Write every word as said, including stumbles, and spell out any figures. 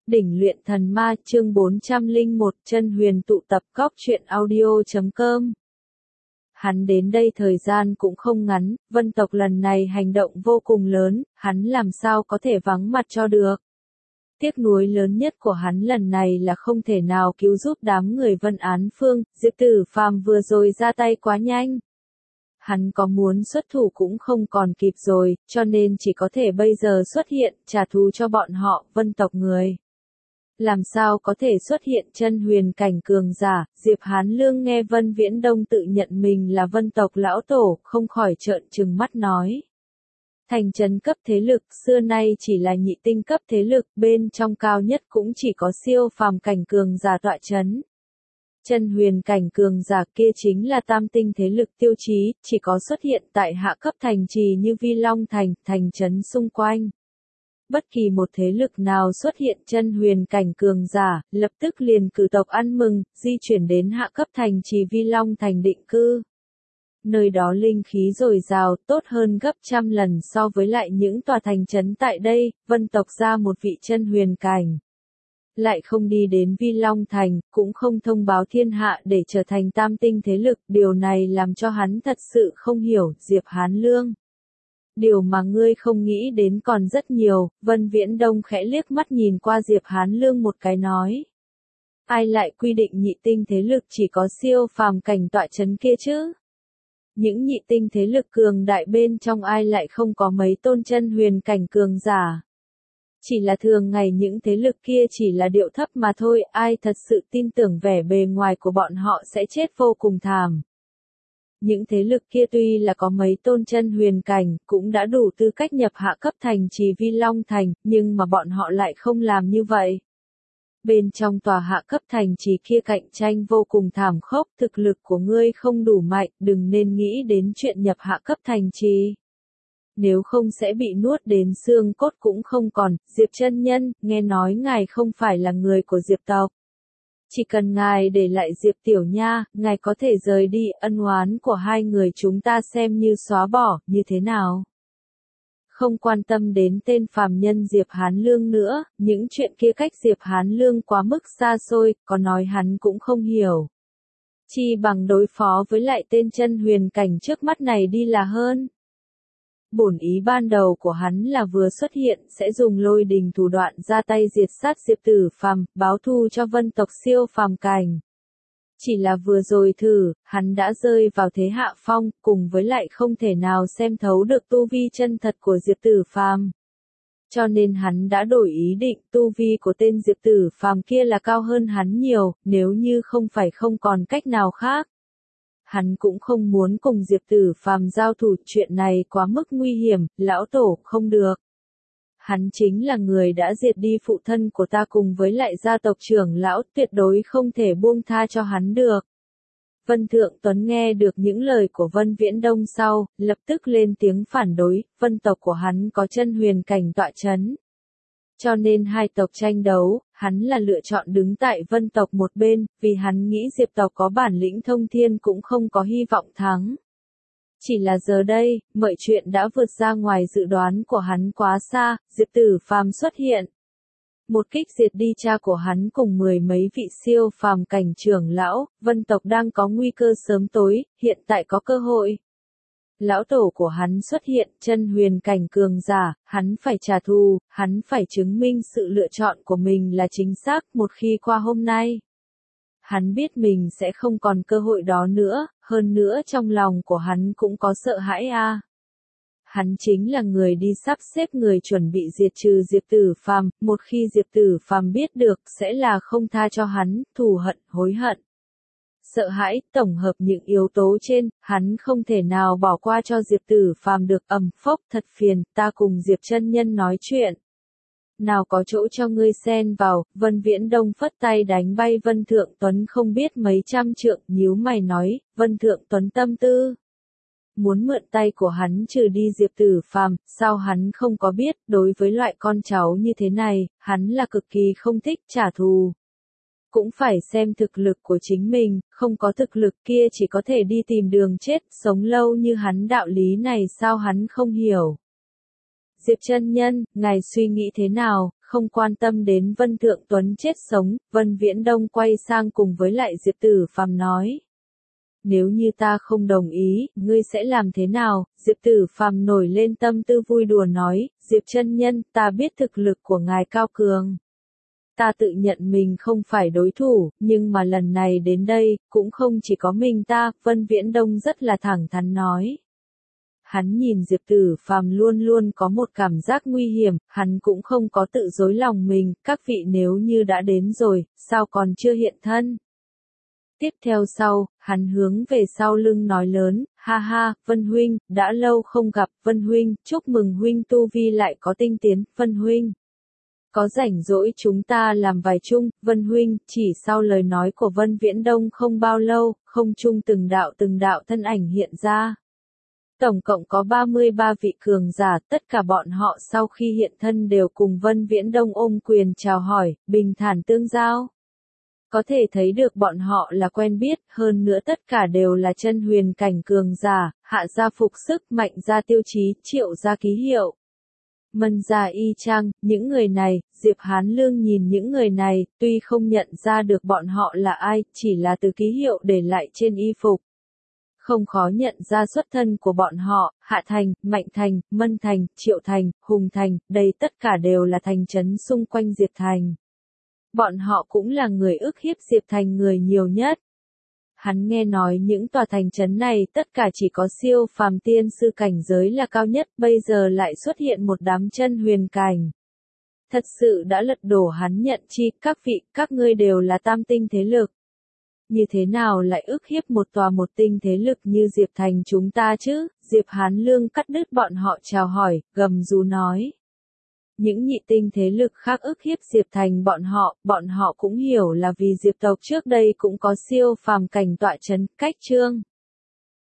Đỉnh luyện thần ma chương bốn trăm lẻ một chân huyền tụ tập cóc truyện audio chấm com. Hắn đến đây thời gian cũng không ngắn, vân tộc lần này hành động vô cùng lớn, hắn làm sao có thể vắng mặt cho được. Tiếc nuối lớn nhất của hắn lần này là không thể nào cứu giúp đám người Vân Án Phương, Diệp Tử Phàm vừa rồi ra tay quá nhanh. Hắn có muốn xuất thủ cũng không còn kịp rồi, cho nên chỉ có thể bây giờ xuất hiện, trả thù cho bọn họ, vân tộc người. Làm sao có thể xuất hiện chân huyền cảnh cường giả, Diệp Hán Lương nghe Vân Viễn Đông tự nhận mình là vân tộc lão tổ, không khỏi trợn trừng mắt nói. Thành trấn cấp thế lực xưa nay chỉ là nhị tinh cấp thế lực, bên trong cao nhất cũng chỉ có siêu phàm cảnh cường giả tọa trấn. Chân huyền cảnh cường giả kia chính là tam tinh thế lực tiêu chí, chỉ có xuất hiện tại hạ cấp thành trì như Vi Long Thành, thành trấn xung quanh. Bất kỳ một thế lực nào xuất hiện chân huyền cảnh cường giả, lập tức liền cử tộc ăn mừng, di chuyển đến hạ cấp thành trì Vi Long Thành định cư. Nơi đó linh khí dồi dào, tốt hơn gấp trăm lần so với lại những tòa thành trấn tại đây, vân tộc ra một vị chân huyền cảnh. Lại không đi đến Vi Long Thành, cũng không thông báo thiên hạ để trở thành tam tinh thế lực, điều này làm cho hắn thật sự không hiểu, Diệp Hán Lương. Điều mà ngươi không nghĩ đến còn rất nhiều, Vân Viễn Đông khẽ liếc mắt nhìn qua Diệp Hán Lương một cái nói. Ai lại quy định nhị tinh thế lực chỉ có siêu phàm cảnh tọa trấn kia chứ? Những nhị tinh thế lực cường đại bên trong ai lại không có mấy tôn chân huyền cảnh cường giả? Chỉ là thường ngày những thế lực kia chỉ là điệu thấp mà thôi, ai thật sự tin tưởng vẻ bề ngoài của bọn họ sẽ chết vô cùng thảm. Những thế lực kia tuy là có mấy tôn chân huyền cảnh, cũng đã đủ tư cách nhập hạ cấp thành trì Vi Long Thành, nhưng mà bọn họ lại không làm như vậy. Bên trong tòa hạ cấp thành trì kia cạnh tranh vô cùng thảm khốc, thực lực của ngươi không đủ mạnh, đừng nên nghĩ đến chuyện nhập hạ cấp thành trì. Nếu không sẽ bị nuốt đến xương cốt cũng không còn, Diệp chân nhân, nghe nói ngài không phải là người của Diệp tộc. Chỉ cần ngài để lại Diệp tiểu nha, ngài có thể rời đi, ân oán của hai người chúng ta xem như xóa bỏ, như thế nào? Không quan tâm đến tên phàm nhân Diệp Hán Lương nữa, những chuyện kia cách Diệp Hán Lương quá mức xa xôi, có nói hắn cũng không hiểu. Chi bằng đối phó với lại tên chân huyền cảnh trước mắt này đi là hơn. Bổn ý ban đầu của hắn là vừa xuất hiện sẽ dùng lôi đình thủ đoạn ra tay diệt sát Diệp Tử Phàm, báo thù cho vân tộc siêu phàm cảnh. Chỉ là vừa rồi thử, hắn đã rơi vào thế hạ phong, cùng với lại không thể nào xem thấu được tu vi chân thật của Diệp Tử Phàm. Cho nên hắn đã đổi ý định, tu vi của tên Diệp Tử Phàm kia là cao hơn hắn nhiều, nếu như không phải không còn cách nào khác. Hắn cũng không muốn cùng Diệp Tử Phàm giao thủ, chuyện này quá mức nguy hiểm, lão tổ, không được. Hắn chính là người đã diệt đi phụ thân của ta cùng với lại gia tộc trưởng lão, tuyệt đối không thể buông tha cho hắn được. Vân Thượng Tuấn nghe được những lời của Vân Viễn Đông sau, lập tức lên tiếng phản đối, vân tộc của hắn có chân huyền cảnh tọa trấn. Cho nên hai tộc tranh đấu, hắn là lựa chọn đứng tại vân tộc một bên, vì hắn nghĩ Diệp tộc có bản lĩnh thông thiên cũng không có hy vọng thắng. Chỉ là giờ đây, mọi chuyện đã vượt ra ngoài dự đoán của hắn quá xa, Diệp Tử Phàm xuất hiện. Một kích diệt đi cha của hắn cùng mười mấy vị siêu phàm cảnh trưởng lão, vân tộc đang có nguy cơ sớm tối, hiện tại có cơ hội. Lão tổ của hắn xuất hiện, chân huyền cảnh cường giả, hắn phải trả thù, hắn phải chứng minh sự lựa chọn của mình là chính xác một khi qua hôm nay. Hắn biết mình sẽ không còn cơ hội đó nữa, hơn nữa trong lòng của hắn cũng có sợ hãi a. À. Hắn chính là người đi sắp xếp người chuẩn bị diệt trừ Diệp Tử Phàm, một khi Diệp Tử Phàm biết được sẽ là không tha cho hắn, thù hận, hối hận. Sợ hãi, tổng hợp những yếu tố trên, hắn không thể nào bỏ qua cho Diệp Tử Phàm được, ầm phốc, thật phiền, ta cùng Diệp chân nhân nói chuyện. Nào có chỗ cho ngươi xen vào, Vân Viễn Đông phất tay đánh bay Vân Thượng Tuấn không biết mấy trăm trượng, nhíu mày nói, Vân Thượng Tuấn tâm tư. Muốn mượn tay của hắn trừ đi Diệp Tử Phàm, sao hắn không có biết, đối với loại con cháu như thế này, hắn là cực kỳ không thích trả thù. Cũng phải xem thực lực của chính mình, không có thực lực kia chỉ có thể đi tìm đường chết, sống lâu như hắn đạo lý này sao hắn không hiểu. Diệp chân nhân, ngài suy nghĩ thế nào, không quan tâm đến Vân Thượng Tuấn chết sống, Vân Viễn Đông quay sang cùng với lại Diệp Tử Phàm nói. Nếu như ta không đồng ý, ngươi sẽ làm thế nào? Diệp Tử Phàm nổi lên tâm tư vui đùa nói, Diệp chân nhân, ta biết thực lực của ngài cao cường. Ta tự nhận mình không phải đối thủ, nhưng mà lần này đến đây, cũng không chỉ có mình ta, Vân Viễn Đông rất là thẳng thắn nói. Hắn nhìn Diệp Tử Phàm luôn luôn có một cảm giác nguy hiểm, hắn cũng không có tự dối lòng mình, các vị nếu như đã đến rồi, sao còn chưa hiện thân? Tiếp theo sau, hắn hướng về sau lưng nói lớn, ha ha, Vân Huynh, đã lâu không gặp, Vân Huynh, chúc mừng Huynh tu vi lại có tinh tiến, Vân Huynh. Có rảnh rỗi chúng ta làm vài chung, Vân Huynh, chỉ sau lời nói của Vân Viễn Đông không bao lâu, không chung từng đạo từng đạo thân ảnh hiện ra. Tổng cộng có ba mươi ba vị cường giả, tất cả bọn họ sau khi hiện thân đều cùng Vân Viễn Đông ôm quyền chào hỏi, bình thản tương giao. Có thể thấy được bọn họ là quen biết, hơn nữa tất cả đều là chân huyền cảnh cường giả, hạ gia phục sức, mạnh gia tiêu chí, triệu gia ký hiệu. Mân gia y trang, những người này, Diệp Hán Lương nhìn những người này, tuy không nhận ra được bọn họ là ai, chỉ là từ ký hiệu để lại trên y phục. Không khó nhận ra xuất thân của bọn họ, Hạ Thành, Mạnh Thành, Mân Thành, Triệu Thành, Hùng Thành, đây tất cả đều là thành trấn xung quanh Diệp Thành. Bọn họ cũng là người ức hiếp Diệp Thành người nhiều nhất. Hắn nghe nói những tòa thành trấn này tất cả chỉ có siêu phàm tiên sư cảnh giới là cao nhất, bây giờ lại xuất hiện một đám chân huyền cảnh. Thật sự đã lật đổ hắn nhận chi, các vị, các ngươi đều là tam tinh thế lực. Như thế nào lại ức hiếp một tòa một tinh thế lực như Diệp Thành chúng ta chứ? Diệp Hán Lương cắt đứt bọn họ chào hỏi, gầm rú nói. Những nhị tinh thế lực khác ức hiếp Diệp Thành bọn họ, bọn họ cũng hiểu là vì Diệp tộc trước đây cũng có siêu phàm cảnh tọa trấn, cách trương.